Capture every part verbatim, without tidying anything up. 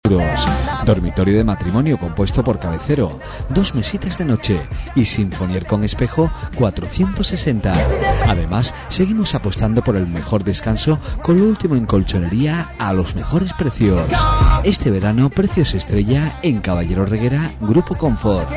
metros. Dormitorio de matrimonio compuesto por cabecero, dos mesitas de noche y sinfonier con espejo cuatrocientos sesenta. Además, seguimos apostando por el mejor descanso con lo último en colchonería a los mejores precios. Este verano, precios estrella en Caballero Reguera, Grupo Confort.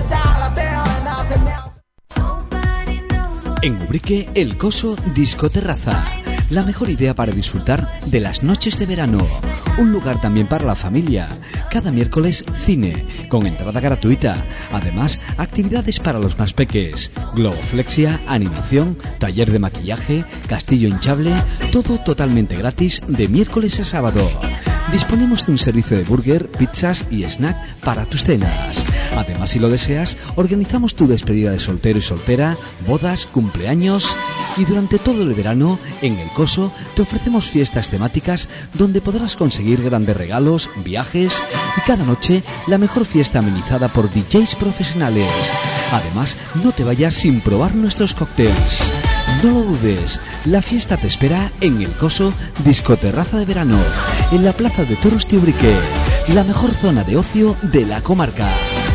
En Ubrique, El Coso Disco Terraza. La mejor idea para disfrutar de las noches de verano. Un lugar también para la familia. Cada miércoles, cine, con entrada gratuita. Además, actividades para los más peques. Globoflexia, animación, taller de maquillaje, castillo hinchable. Todo totalmente gratis de miércoles a sábado. Disponemos de un servicio de burger, pizzas y snack para tus cenas. Además, si lo deseas, organizamos tu despedida de soltero y soltera, bodas, cumpleaños. Y durante todo el verano, en El Coso, te ofrecemos fiestas temáticas donde podrás conseguir grandes regalos, viajes y cada noche la mejor fiesta amenizada por D Js profesionales. Además, no te vayas sin probar nuestros cócteles. No lo dudes, la fiesta te espera en El Coso Discoterraza de Verano, en la Plaza de Toros de Ubrique, la mejor zona de ocio de la comarca.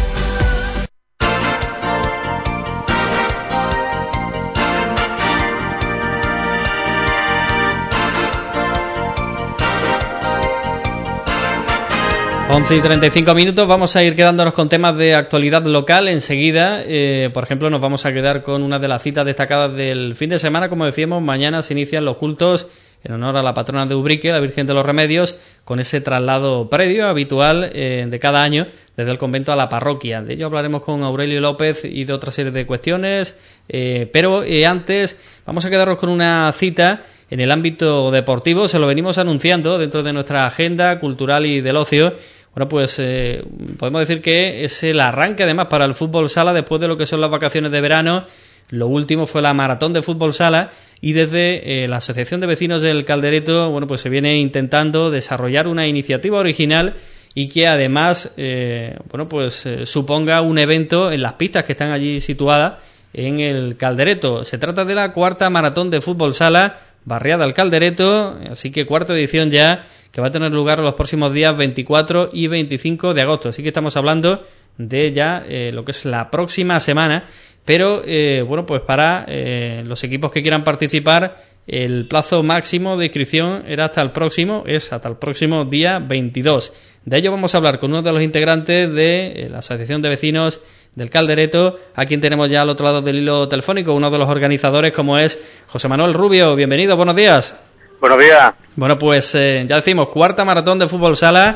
once y treinta y cinco minutos, vamos a ir quedándonos con temas de actualidad local. Enseguida, eh, por ejemplo, nos vamos a quedar con una de las citas destacadas del fin de semana. Como decíamos, mañana se inician los cultos en honor a la patrona de Ubrique, la Virgen de los Remedios, con ese traslado previo habitual eh, de cada año desde el convento a la parroquia. De ello hablaremos con Aurelio López y de otra serie de cuestiones, eh, pero eh, antes vamos a quedarnos con una cita en el ámbito deportivo. Se lo venimos anunciando dentro de nuestra agenda cultural y del ocio. Bueno, pues eh, podemos decir que es el arranque además para el fútbol sala después de lo que son las vacaciones de verano. Lo último fue la maratón de fútbol sala y desde eh, la Asociación de Vecinos del Caldereto, bueno, pues se viene intentando desarrollar una iniciativa original y que además, eh, bueno, pues eh, suponga un evento en las pistas que están allí situadas en el Caldereto. Se trata de la cuarta maratón de fútbol sala Barriada al Caldereto, así que cuarta edición ya, que va a tener lugar los próximos días veinticuatro y veinticinco de agosto. Así que estamos hablando de ya eh, lo que es la próxima semana. Pero, eh, bueno, pues para eh, los equipos que quieran participar, el plazo máximo de inscripción era hasta el próximo, es hasta el próximo día veintidós. De ello vamos a hablar con uno de los integrantes de eh, la Asociación de Vecinos del Caldereto, a quien tenemos ya al otro lado del hilo telefónico, uno de los organizadores, como es José Manuel Rubio. Bienvenido, buenos días. Buenos días. Bueno, pues eh, ya decimos, cuarta maratón de fútbol sala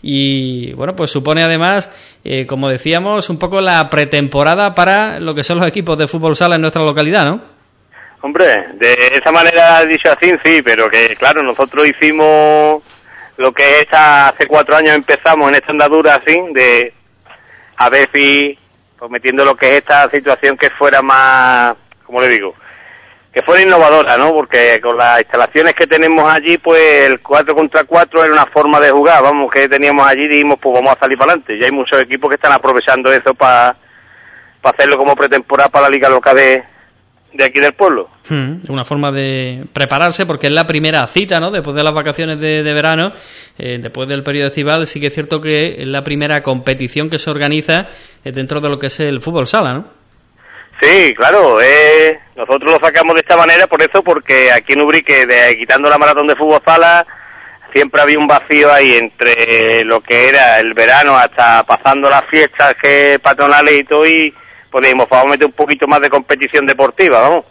y, bueno, pues supone además, eh, como decíamos, un poco la pretemporada para lo que son los equipos de fútbol sala en nuestra localidad, ¿no? Hombre, de esa manera dicho así, sí, pero que, claro, nosotros hicimos lo que es hace cuatro años empezamos en esta andadura así, de a ver si, pues metiendo lo que es esta situación que fuera más, ¿cómo le digo?, que fuera innovadora, ¿no? Porque con las instalaciones que tenemos allí, pues el cuatro contra cuatro era una forma de jugar, vamos, que teníamos allí, dijimos, pues vamos a salir para adelante. Y hay muchos equipos que están aprovechando eso para para hacerlo como pretemporada para la liga local de, de aquí del pueblo. Hmm, una forma de prepararse, porque es la primera cita, ¿no? Después de las vacaciones de, de verano, eh, después del periodo estival, sí que es cierto que es la primera competición que se organiza eh, dentro de lo que es el fútbol sala, ¿no? Sí, claro, eh, nosotros lo sacamos de esta manera por eso, porque aquí en Ubrique, de, quitando la maratón de fútbol sala, siempre había un vacío ahí entre lo que era el verano hasta pasando las fiestas que patronales y todo, y podíamos vamos a meter un poquito más de competición deportiva, vamos.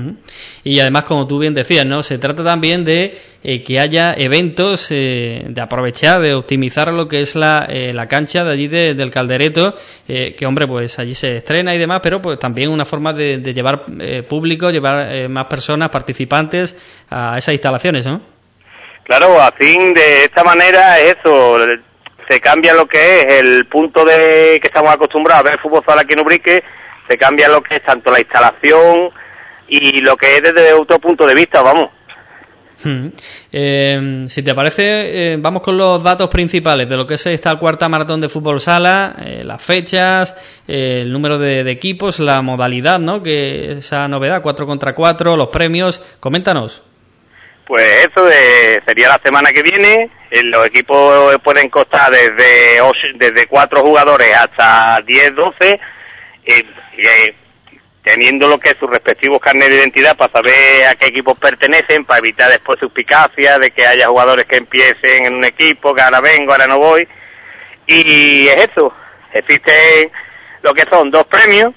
Y además, como tú bien decías, ¿no? Se trata también de eh, que haya eventos, eh, de aprovechar, de optimizar lo que es la, eh, la cancha de allí de, del Caldereto, eh, que hombre, pues allí se estrena y demás, pero pues también una forma de, de llevar eh, público, llevar eh, más personas, participantes a esas instalaciones, ¿no? Claro, así de esta manera es eso, se cambia lo que es el punto de que estamos acostumbrados a ver fútbol sala aquí en Ubrique, se cambia lo que es tanto la instalación y lo que es desde otro punto de vista, vamos. Hmm. Eh, si te parece, eh, vamos con los datos principales de lo que es esta cuarta maratón de fútbol sala, eh, las fechas, eh, el número de, de equipos, la modalidad, ¿no? Que esa novedad, cuatro contra cuatro, los premios. Coméntanos. Pues eso de, sería la semana que viene, Eh, los equipos pueden costar desde ocho, desde cuatro jugadores hasta diez, doce, eh, eh, teniendo lo que es sus respectivos carnet de identidad para saber a qué equipos pertenecen, para evitar después suspicacias de que haya jugadores que empiecen en un equipo, que ahora vengo, ahora no voy. Y es eso, existen lo que son dos premios,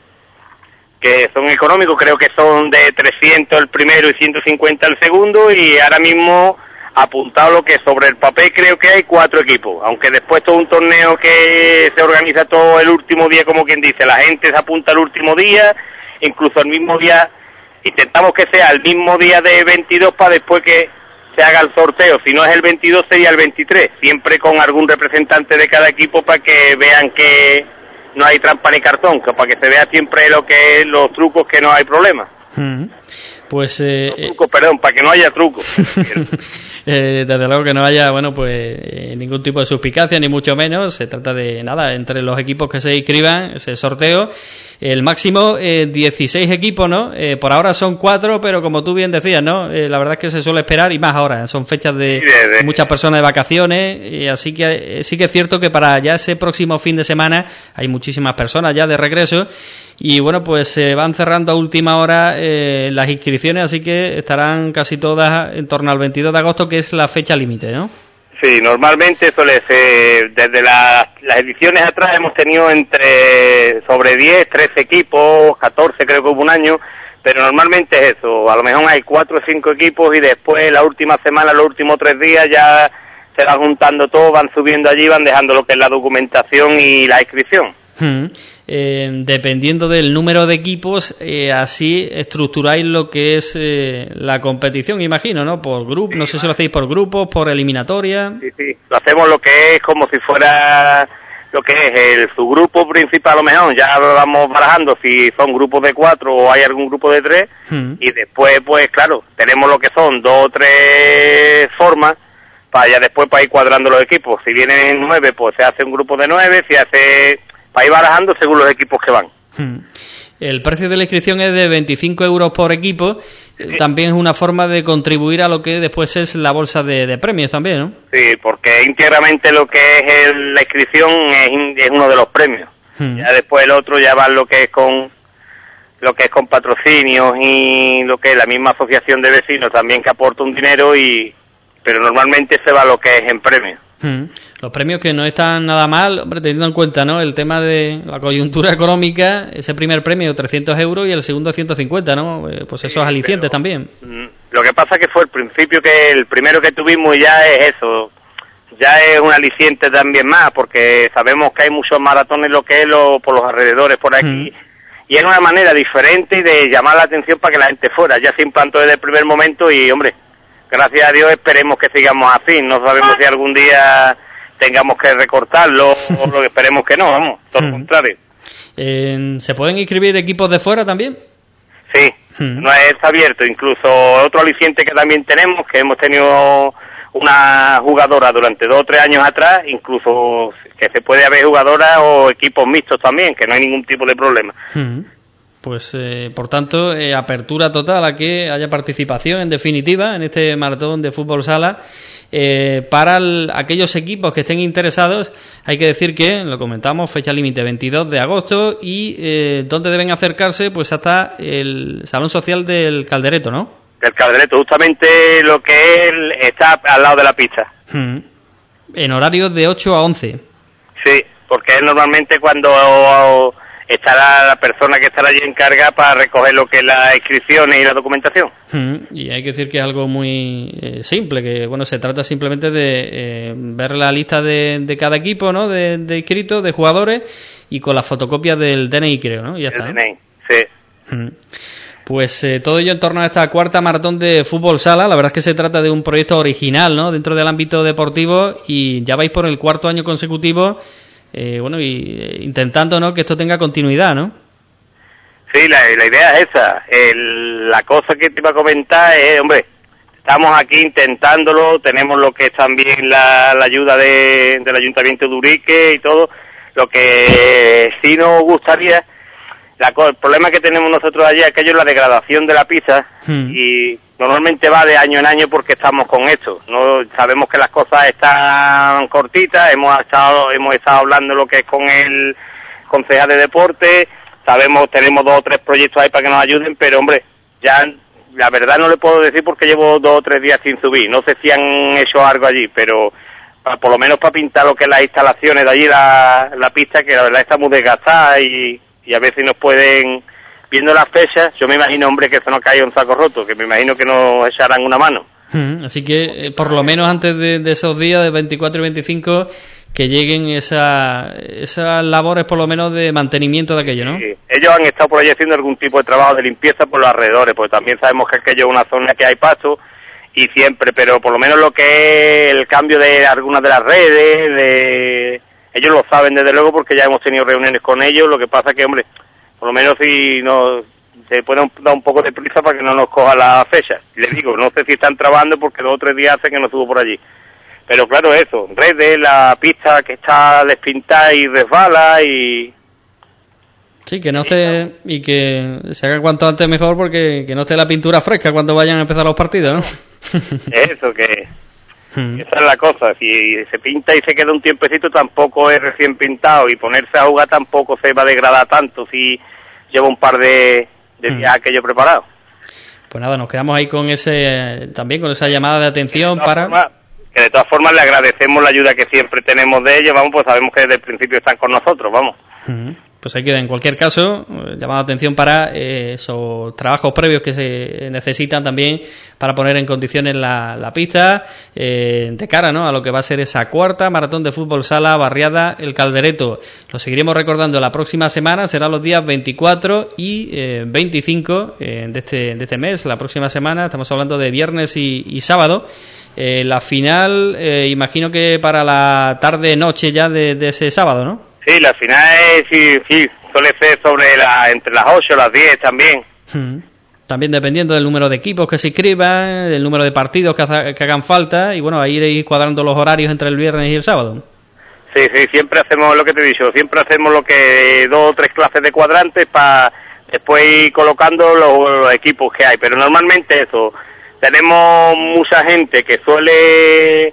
que son económicos, creo que son de trescientos el primero y ciento cincuenta el segundo, y ahora mismo apuntado lo que sobre el papel creo que hay cuatro equipos, aunque después todo un torneo que se organiza todo el último día, como quien dice, la gente se apunta el último día, incluso el mismo día, intentamos que sea el mismo día de veintidós para después que se haga el sorteo, si no es el veintidós sería el veintitrés, siempre con algún representante de cada equipo para que vean que no hay trampa ni cartón, que para que se vea siempre lo que es los trucos, que no hay problema. Mm. Pues eh, los trucos, perdón, para que no haya trucos. eh, desde luego que no haya, bueno, pues eh, ningún tipo de suspicacia, ni mucho menos. Se trata de nada, entre los equipos que se inscriban, ese sorteo. El máximo, eh, dieciséis equipos, ¿no? Eh, por ahora son cuatro, pero como tú bien decías, ¿no? Eh, la verdad es que se suele esperar, y más ahora. Son fechas de, sí, de, de... muchas personas de vacaciones, y así que eh, sí que es cierto que para ya ese próximo fin de semana hay muchísimas personas ya de regreso. Y bueno, pues se van cerrando a última hora eh, las inscripciones, así que estarán casi todas en torno al veintidós de agosto, que es la fecha límite, ¿no? Sí, normalmente suele ser, desde la, las ediciones atrás hemos tenido entre sobre diez, trece equipos, catorce creo que hubo un año, pero normalmente es eso, a lo mejor hay cuatro o cinco equipos y después la última semana, los últimos tres días ya se van juntando todos, van subiendo allí, van dejando lo que es la documentación y la inscripción. Hmm. Eh, dependiendo del número de equipos, eh, así estructuráis lo que es eh, la competición, imagino, ¿no? Por grupo, sí, no sé vale. Si lo hacéis por grupos, por eliminatoria. Sí, sí, lo hacemos lo que es como si fuera lo que es el subgrupo principal, a lo mejor, ya vamos barajando si son grupos de cuatro o hay algún grupo de tres, hmm. y después, pues claro, tenemos lo que son dos o tres formas, para ya después para ir cuadrando los equipos. Si vienen nueve, pues se hace un grupo de nueve, si hace... para ir barajando según los equipos que van. El precio de la inscripción es de veinticinco euros por equipo. Sí. También es una forma de contribuir a lo que después es la bolsa de, de premios también, ¿no? Sí, porque íntegramente lo que es el, la inscripción es, es uno de los premios. Hmm. Ya después el otro ya va lo que es con lo que es con patrocinios y lo que es la misma asociación de vecinos también, que aporta un dinero, y pero normalmente se va lo que es en premios. Hmm. Los premios que no están nada mal, hombre, teniendo en cuenta, ¿no?, el tema de la coyuntura económica. Ese primer premio trescientos euros y el segundo ciento cincuenta, ¿no? Eh, pues esos sí, alicientes pero, también. Lo que pasa que fue el principio, que el primero que tuvimos, ya es eso, ya es un aliciente también más, porque sabemos que hay muchos maratones lo que es lo, por los alrededores por aquí, hmm. y es una manera diferente de llamar la atención para que la gente fuera. Ya se implantó desde el primer momento y, hombre, gracias a Dios esperemos que sigamos así. No sabemos si algún día tengamos que recortarlo o lo que esperemos que no, vamos, todo lo contrario. Eh, ¿Se pueden inscribir equipos de fuera también? Sí, hmm. no es abierto. Incluso otro aliciente que también tenemos, que hemos tenido una jugadora durante dos o tres años atrás, incluso que se puede haber jugadoras o equipos mixtos también, que no hay ningún tipo de problema. Hmm. Pues, eh, por tanto, eh, apertura total a que haya participación, en definitiva, en este maratón de fútbol sala. Eh, para el, aquellos equipos que estén interesados, hay que decir que, lo comentamos, fecha límite veintidós de agosto, y eh, ¿dónde deben acercarse? Pues hasta el Salón Social del Caldereto, ¿no? Del Caldereto, justamente lo que es, está al lado de la pista. Hmm. En horarios de ocho a once. Sí, porque es normalmente cuando estará la persona que estará allí encargada para recoger lo que es las inscripciones y la documentación. Mm, y hay que decir que es algo muy eh, simple, que bueno, se trata simplemente de eh, ver la lista de, de cada equipo, ¿no?, de, de inscritos, de jugadores, y con las fotocopias del D N I, creo, ¿no? Y ya el está, D ¿no? N I, sí. Mm. Pues eh, todo ello en torno a esta cuarta maratón de fútbol sala. La verdad es que se trata de un proyecto original, ¿no?, dentro del ámbito deportivo, y ya vais por el cuarto año consecutivo. Eh, bueno, y eh, intentando, ¿no?, que esto tenga continuidad, ¿no? Sí, la, la idea es esa. El, la cosa que te iba a comentar es, hombre, estamos aquí intentándolo, tenemos lo que es también la, la ayuda de, del Ayuntamiento de Urique y todo. Lo que sí nos gustaría la, el problema que tenemos nosotros allí es aquello es la degradación de la pista hmm. y normalmente va de año en año porque estamos con esto. No sabemos que las cosas están cortitas, hemos estado hemos estado hablando lo que es con el concejal de deporte, sabemos, tenemos dos o tres proyectos ahí para que nos ayuden, pero hombre, ya la verdad no le puedo decir porque llevo dos o tres días sin subir. No sé si han hecho algo allí, pero por lo menos para pintar lo que es las instalaciones de allí, la, la pista, que la verdad está muy desgastada y, y a ver si nos pueden, viendo las fechas, yo me imagino, hombre, que eso no caiga un saco roto, que me imagino que nos echarán una mano. Hmm, así que, eh, por lo menos antes de, de esos días, de veinticuatro y veinticinco, que lleguen esa, esas labores, por lo menos, de mantenimiento de aquello, ¿no? Sí, ellos han estado por allí haciendo algún tipo de trabajo de limpieza por los alrededores, porque también sabemos que aquello es una zona que hay pasto, y siempre, pero por lo menos lo que es el cambio de algunas de las redes, de ellos lo saben desde luego porque ya hemos tenido reuniones con ellos, lo que pasa que, hombre, por lo menos si nos se puede dar un poco de prisa para que no nos coja la fecha. Les digo, no sé si están trabajando porque dos o tres días hace que no subo por allí. Pero claro, eso, redes, la pista que está despintada y resbala y... Sí, que no esté, y que se haga cuanto antes mejor porque que no esté la pintura fresca cuando vayan a empezar los partidos, ¿no? Eso, que hmm. esa es la cosa, si se pinta y se queda un tiempecito tampoco es recién pintado y ponerse a jugar tampoco se va a degradar tanto si lleva un par de, de días hmm. aquello preparado. Pues nada, nos quedamos ahí con ese, también con esa llamada de atención para... Formas, que de todas formas le agradecemos la ayuda que siempre tenemos de ellos, vamos, pues sabemos que desde el principio están con nosotros, vamos. Hmm. Pues hay que, en cualquier caso, llamar la atención para eh, esos trabajos previos que se necesitan también para poner en condiciones la, la pista eh, de cara, ¿no?, a lo que va a ser esa cuarta maratón de fútbol sala barriada El Caldereto. Lo seguiremos recordando la próxima semana, serán los días veinticuatro y eh, veinticinco eh, de, este, de este mes. La próxima semana estamos hablando de viernes y, y sábado. Eh, la final, eh, imagino que para la tarde-noche ya de, de ese sábado, ¿no? Sí, la final es, sí, sí, suele ser sobre la, entre las ocho y las diez también. Hmm. También dependiendo del número de equipos que se inscriban, del número de partidos que, haga, que hagan falta, y bueno, ahí iréis cuadrando los horarios entre el viernes y el sábado. Sí, sí, siempre hacemos lo que te he dicho, siempre hacemos lo que dos o tres clases de cuadrantes para después ir colocando los, los equipos que hay, pero normalmente eso, tenemos mucha gente que suele...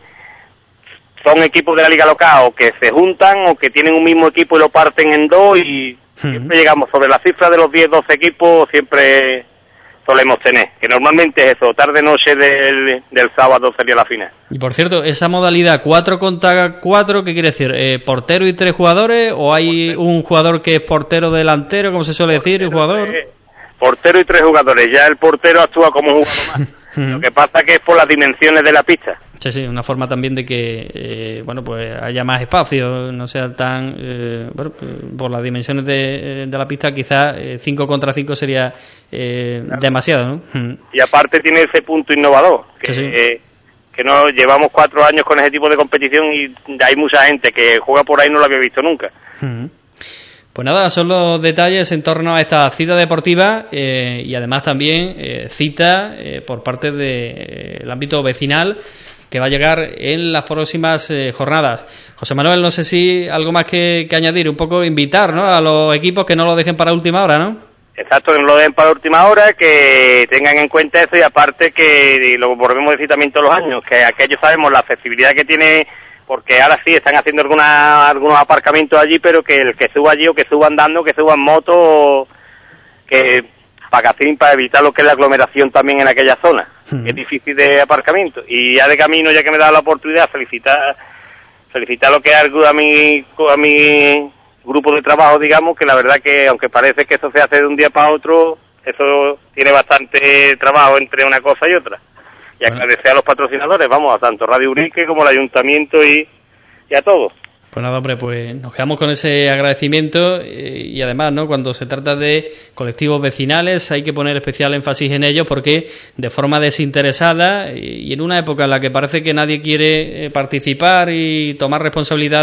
son equipos de la liga local o que se juntan o que tienen un mismo equipo y lo parten en dos y uh-huh. siempre llegamos sobre la cifra de los diez doce equipos, siempre solemos tener, que normalmente es eso, tarde-noche del, del sábado sería la final. Y por cierto, esa modalidad cuatro contra cuatro, ¿qué quiere decir? Eh, ¿Portero y tres jugadores o hay portero. Un jugador que es portero delantero, como se suele portero decir, el jugador? Tres, portero y tres jugadores, ya el portero actúa como un jugador más. Lo que pasa es que es por las dimensiones de la pista. Sí, sí, una forma también de que, eh, bueno, pues haya más espacio, no sea tan, eh, bueno, por las dimensiones de, de la pista, quizás cinco contra cinco sería eh, claro. demasiado, ¿no? Y aparte tiene ese punto innovador, que, sí, sí. Eh, que no llevamos cuatro años con ese tipo de competición y hay mucha gente que juega por ahí y no lo había visto nunca. Uh-huh. Pues nada, son los detalles en torno a esta cita deportiva eh, y además también eh, cita eh, por parte del de, eh, ámbito vecinal que va a llegar en las próximas eh, jornadas. José Manuel, no sé si algo más que, que añadir, un poco invitar, ¿no?, a los equipos que no lo dejen para última hora, ¿no? Exacto, que no lo dejen para última hora, que tengan en cuenta eso y aparte que, y lo volvemos a decir también todos los años, que aquellos sabemos la accesibilidad que tiene, porque ahora sí están haciendo alguna, algunos aparcamientos allí, pero que el que suba allí o que suba andando, que suba en moto, que... para para evitar lo que es la aglomeración también en aquella zona, uh-huh. es difícil de aparcamiento. Y ya de camino, ya que me da la oportunidad, felicitar felicitar lo que es a mi, a mi grupo de trabajo, digamos, que la verdad que, aunque parece que eso se hace de un día para otro, eso tiene bastante trabajo entre una cosa y otra. Y bueno, agradecer a los patrocinadores, vamos, a tanto Radio Urique como el Ayuntamiento y, y a todos. Pues nada, hombre, pues nos quedamos con ese agradecimiento eh, y además, ¿no?, cuando se trata de colectivos vecinales hay que poner especial énfasis en ellos porque de forma desinteresada y en una época en la que parece que nadie quiere eh, participar y tomar responsabilidades,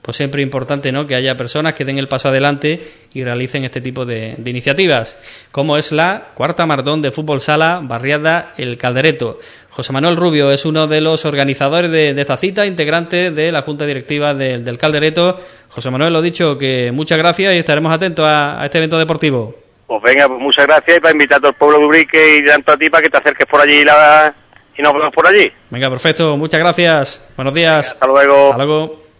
pues siempre es importante, ¿no?, que haya personas que den el paso adelante y realicen este tipo de, de iniciativas, como es la cuarta maratón de fútbol sala barriada El Caldereto. José Manuel Rubio es uno de los organizadores de, de esta cita, integrante de la Junta Directiva de, del Caldereto. José Manuel, lo dicho, que muchas gracias y estaremos atentos a, a este evento deportivo. Pues venga, pues muchas gracias, y para invitar a todo el pueblo de Ubrique y tanto a ti para que te acerques por allí y, la, y nos vemos por allí. Venga, perfecto, muchas gracias. Buenos días. Venga, hasta luego. Hasta luego.